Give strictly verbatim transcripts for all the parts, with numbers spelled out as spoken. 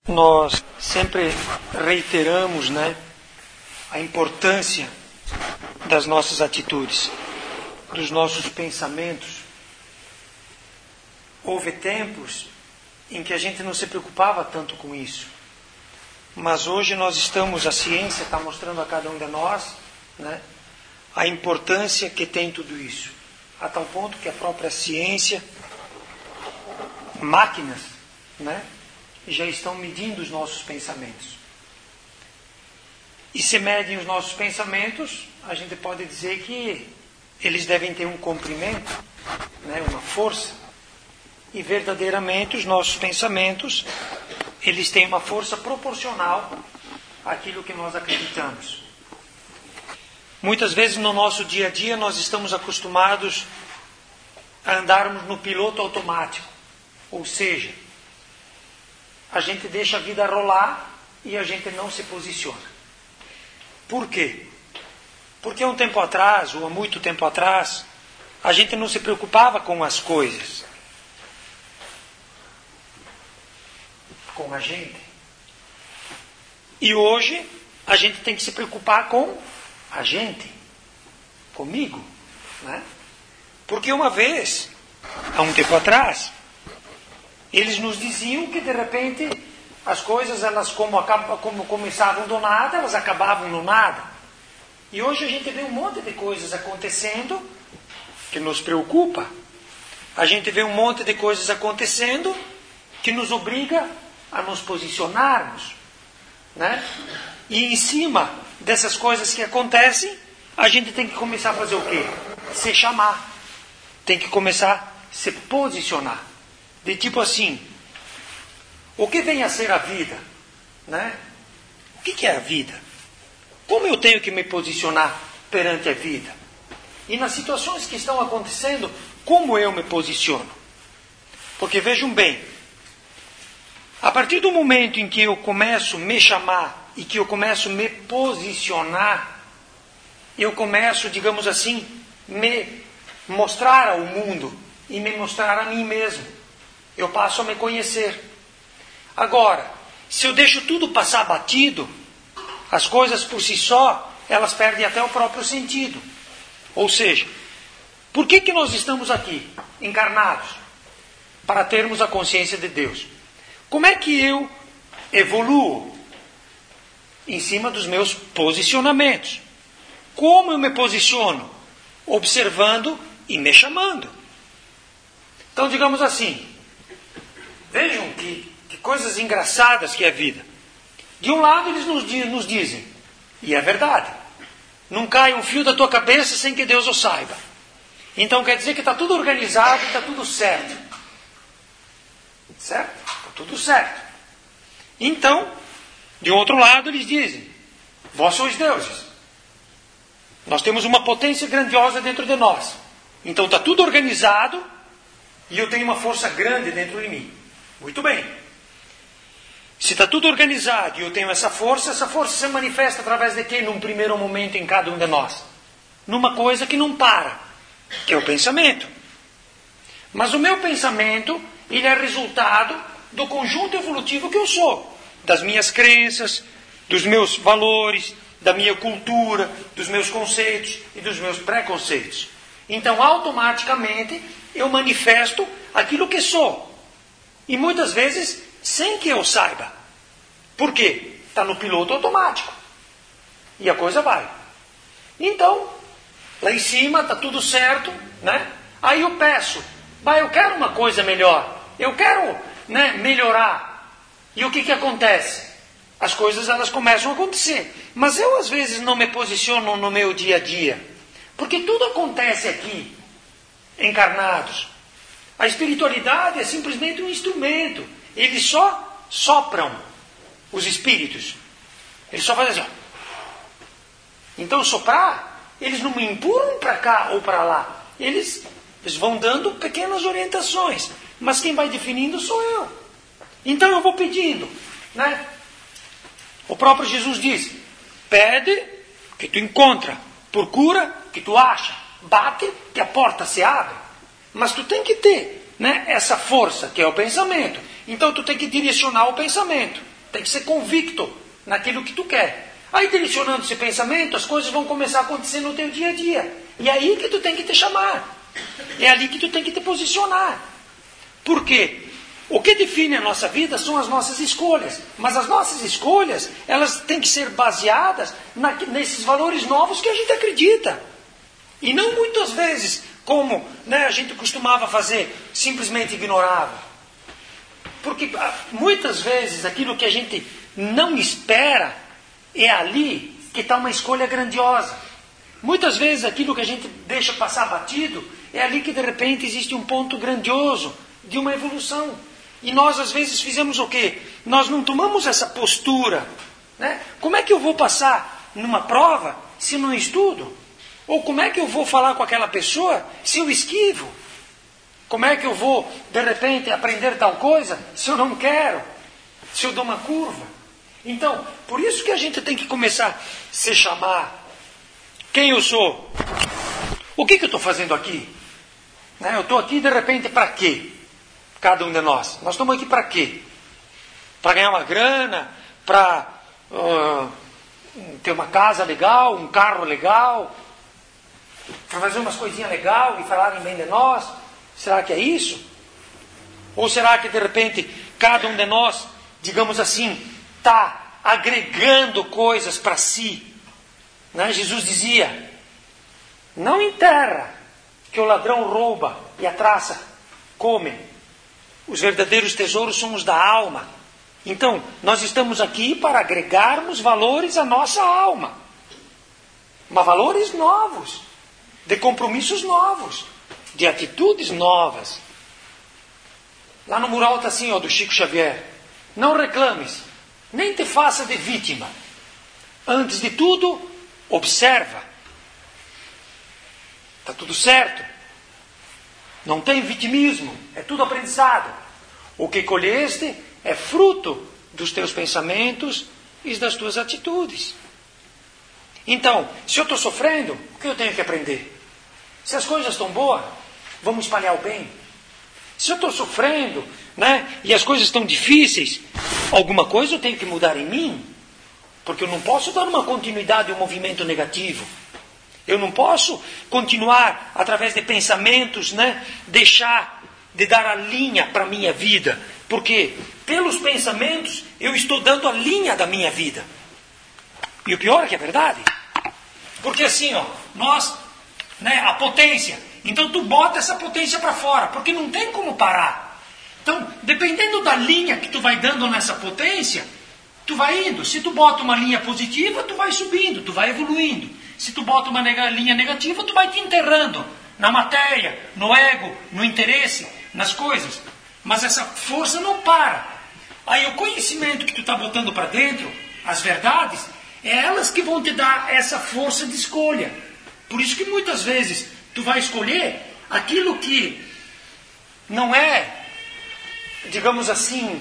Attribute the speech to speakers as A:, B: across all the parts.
A: Nós sempre reiteramos, né, a importância das nossas atitudes, dos nossos pensamentos. Houve tempos em que a gente não se preocupava tanto com isso. Mas hoje nós estamos, a ciência está mostrando a cada um de nós, né, a importância que tem tudo isso. A tal ponto que a própria ciência, máquinas, né, já estão medindo os nossos pensamentos. E se medem os nossos pensamentos, a gente pode dizer que eles devem ter um comprimento, né, uma força. E verdadeiramente os nossos pensamentos, eles têm uma força proporcional àquilo que nós acreditamos. Muitas vezes no nosso dia a dia nós estamos acostumados a andarmos no piloto automático. Ou seja, a gente deixa a vida rolar e a gente não se posiciona. Por quê? Porque há um tempo atrás, ou há muito tempo atrás, a gente não se preocupava com as coisas, com a gente. E hoje a gente tem que se preocupar com a gente, comigo, né? Porque uma vez, há um tempo atrás, eles nos diziam que de repente as coisas, elas como, acabam, como começavam do nada, elas acabavam no nada. E hoje a gente vê um monte de coisas acontecendo que nos preocupa. A gente vê um monte de coisas acontecendo que nos obriga a nos posicionarmos, né? E em cima dessas coisas que acontecem, a gente tem que começar a fazer o quê? Se chamar. Tem que começar a se posicionar. De tipo assim, o que vem a ser a vida? Né? O que, que é a vida? Como eu tenho que me posicionar perante a vida? E nas situações que estão acontecendo, como eu me posiciono? Porque vejam bem, a partir do momento em que eu começo a me chamar e que eu começo a me posicionar, eu começo, digamos assim, me mostrar ao mundo e me mostrar a mim mesmo. Eu passo a me conhecer. Agora, se eu deixo tudo passar batido, as coisas por si só, elas perdem até o próprio sentido. Ou seja, por que que nós estamos aqui, encarnados? Para termos a consciência de Deus. Como é que eu evoluo? Em cima dos meus posicionamentos. Como eu me posiciono? Observando e me chamando. Então, digamos assim, vejam que, que coisas engraçadas que é a vida. De um lado eles nos, nos dizem, e é verdade, não cai um fio da tua cabeça sem que Deus o saiba. Então quer dizer que está tudo organizado e está tudo certo. Certo? Está tudo certo. Então, de outro lado eles dizem, vós sois deuses. Nós temos uma potência grandiosa dentro de nós. Então está tudo organizado e eu tenho uma força grande dentro de mim. Muito bem. Se está tudo organizado e eu tenho essa força, essa força se manifesta através de quê? Num primeiro momento em cada um de nós. Numa coisa que não para, que é o pensamento. Mas o meu pensamento, ele é resultado do conjunto evolutivo que eu sou. Das minhas crenças, dos meus valores, da minha cultura, dos meus conceitos e dos meus preconceitos. Então, automaticamente, eu manifesto aquilo que sou. E muitas vezes, sem que eu saiba. Por quê? Está no piloto automático. E a coisa vai. Então, lá em cima está tudo certo, né? Aí eu peço, bah, eu quero uma coisa melhor. Eu quero, né, melhorar. E o que, que acontece? As coisas, elas começam a acontecer. Mas eu, às vezes, não me posiciono no meu dia a dia. Porque tudo acontece aqui, encarnados. A espiritualidade é simplesmente um instrumento. Eles só sopram os espíritos. Eles só fazem assim. Então, soprar, eles não me empurram para cá ou para lá. Eles, eles vão dando pequenas orientações. Mas quem vai definindo sou eu. Então, eu vou pedindo, né? O próprio Jesus diz, pede que tu encontra, procura que tu acha, bate que a porta se abre. Mas tu tem que ter, né, essa força que é o pensamento. Então tu tem que direcionar o pensamento. tem que ser convicto naquilo que tu quer. Aí, direcionando esse pensamento, as coisas vão começar a acontecer no teu dia a dia. E é aí que tu tem que te chamar. É ali que tu tem que te posicionar. Por quê? O que define a nossa vida são as nossas escolhas. Mas as nossas escolhas, elas têm que ser baseadas na, nesses valores novos que a gente acredita. E não muitas vezes, como né, a gente costumava fazer, simplesmente ignorava. Porque muitas vezes aquilo que a gente não espera é ali que está uma escolha grandiosa. Muitas vezes aquilo que a gente deixa passar batido é ali que de repente existe um ponto grandioso de uma evolução. E nós às vezes fizemos o quê? Nós não tomamos essa postura. Né? Como é que eu vou passar numa prova se eu não estudo? Ou como é que eu vou falar com aquela pessoa se eu esquivo? Como é que eu vou, de repente, aprender tal coisa se eu não quero? Se eu dou uma curva? Então, por isso que a gente tem que começar a se chamar. Quem eu sou? O que, que eu estou fazendo aqui? Né? Eu estou aqui, de repente, para quê? Cada um de nós. Nós estamos aqui para quê? Para ganhar uma grana? Para uh, ter uma casa legal? Um carro legal? Para fazer umas coisinhas legais e falarem bem de nós? Será que é isso? Ou será que de repente cada um de nós, digamos assim, está agregando coisas para si? Né? Jesus dizia, não enterra que o ladrão rouba e a traça come. Os verdadeiros tesouros são os da alma. Então, nós estamos aqui para agregarmos valores à nossa alma. Mas valores novos, de compromissos novos, de atitudes novas. Lá no mural está assim, ó, do Chico Xavier. Não reclames, nem te faça de vítima. Antes de tudo, observa. Está tudo certo. Não tem vitimismo, é tudo aprendizado. O que colheste é fruto dos teus pensamentos e das tuas atitudes. Então, se eu estou sofrendo, o que eu tenho que aprender? Se as coisas estão boas, vamos espalhar o bem. Se eu estou sofrendo, né, e as coisas estão difíceis, alguma coisa eu tenho que mudar em mim. Porque eu não posso dar uma continuidade a um movimento negativo. Eu não posso continuar, através de pensamentos, né, deixar de dar a linha para a minha vida. Porque pelos pensamentos eu estou dando a linha da minha vida. E o pior é que é verdade. Porque assim, ó, nós, né, a potência. Então tu bota essa potência para fora, porque não tem como parar. Então, dependendo da linha que tu vai dando nessa potência, tu vai indo. Se tu bota uma linha positiva, tu vai subindo, tu vai evoluindo. Se tu bota uma neg- linha negativa, tu vai te enterrando na matéria, no ego, no interesse, nas coisas. Mas essa força não para. Aí o conhecimento que tu está botando para dentro, as verdades, é elas que vão te dar essa força de escolha. Por isso que muitas vezes tu vai escolher aquilo que não é, digamos assim,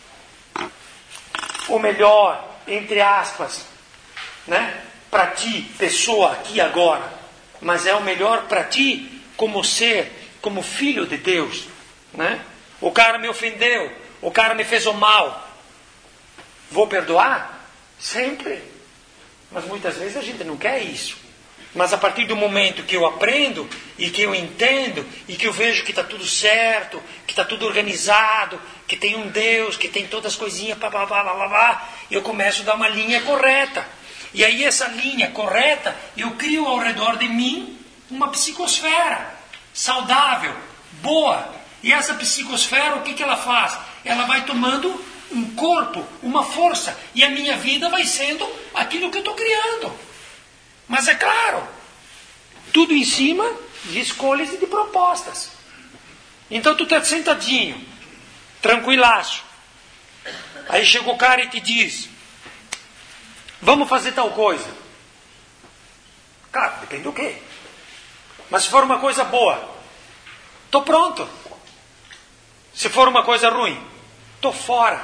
A: o melhor, entre aspas, né? Para ti, pessoa, aqui e agora. Mas é o melhor para ti como ser, como filho de Deus. Né? O cara me ofendeu, o cara me fez o mal. Vou perdoar? Sempre. Mas muitas vezes a gente não quer isso. Mas a partir do momento que eu aprendo e que eu entendo e que eu vejo que está tudo certo, que está tudo organizado, que tem um Deus, que tem todas as coisinhas, pá, pá, pá, pá, pá, eu começo a dar uma linha correta. E aí essa linha correta, eu crio ao redor de mim uma psicosfera saudável, boa. E essa psicosfera, o que, que ela faz? Ela vai tomando um corpo, uma força. E a minha vida vai sendo aquilo que eu estou criando. Mas é claro, tudo em cima de escolhas e de propostas. Então tu está sentadinho, tranquilaço. Aí chega o cara e te diz, vamos fazer tal coisa. Claro, depende do quê. Mas se for uma coisa boa, estou pronto. Se for uma coisa ruim, estou fora.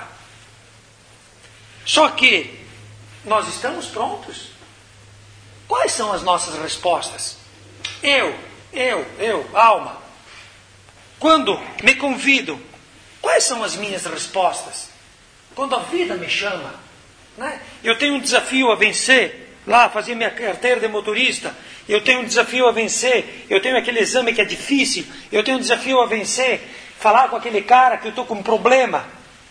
A: Só que nós estamos prontos. Quais são as nossas respostas? Eu, eu, eu, alma. Quando me convido, quais são as minhas respostas? quando a vida me chama, né? Eu tenho um desafio a vencer, lá fazer minha carteira de motorista, eu tenho um desafio a vencer, eu tenho aquele exame que é difícil, eu tenho um desafio a vencer, falar com aquele cara que eu estou com um problema.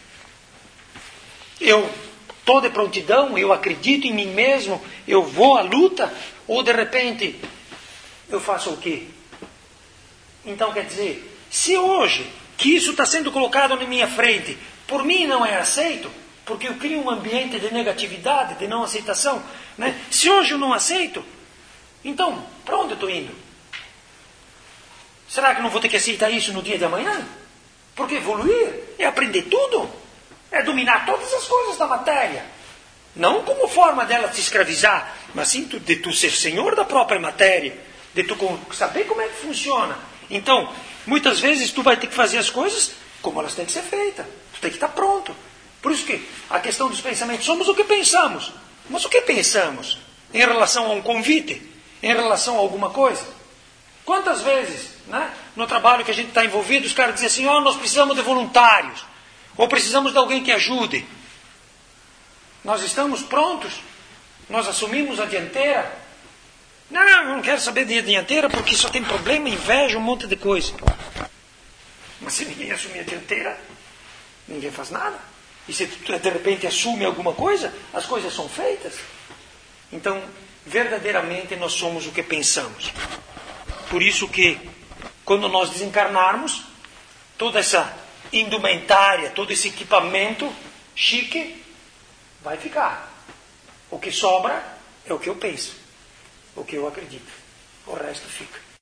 A: Eu estou de prontidão, eu acredito em mim mesmo, eu vou à luta, ou de repente eu faço o quê? Então quer dizer, se hoje que isso está sendo colocado na minha frente, por mim não é aceito, porque eu crio um ambiente de negatividade, de não aceitação, né? Se hoje eu não aceito, então, para onde eu estou indo? Será que não vou ter que aceitar isso no dia de amanhã? Porque evoluir é aprender tudo, é dominar todas as coisas da matéria. Não como forma dela te escravizar, mas sim de tu ser senhor da própria matéria, de tu saber como é que funciona. Então, muitas vezes tu vai ter que fazer as coisas como elas têm que ser feitas. Tu tem que estar pronto. Por isso que a questão dos pensamentos, somos o que pensamos. Mas o que pensamos em relação a um convite? Em relação a alguma coisa? Quantas vezes, né, no trabalho que a gente está envolvido, os caras dizem assim, ó, oh, nós precisamos de voluntários, ou precisamos de alguém que ajude. Nós estamos prontos? Nós assumimos a dianteira? Não, eu não quero saber de dianteira porque só tem problema, inveja, um monte de coisa. Mas se ninguém assumir a dianteira, ninguém faz nada. E se tu de repente assume alguma coisa, as coisas são feitas. Então, verdadeiramente nós somos o que pensamos. Por isso que, quando nós desencarnarmos, toda essa indumentária, todo esse equipamento chique vai ficar. O que sobra é o que eu penso, o que eu acredito. O resto fica.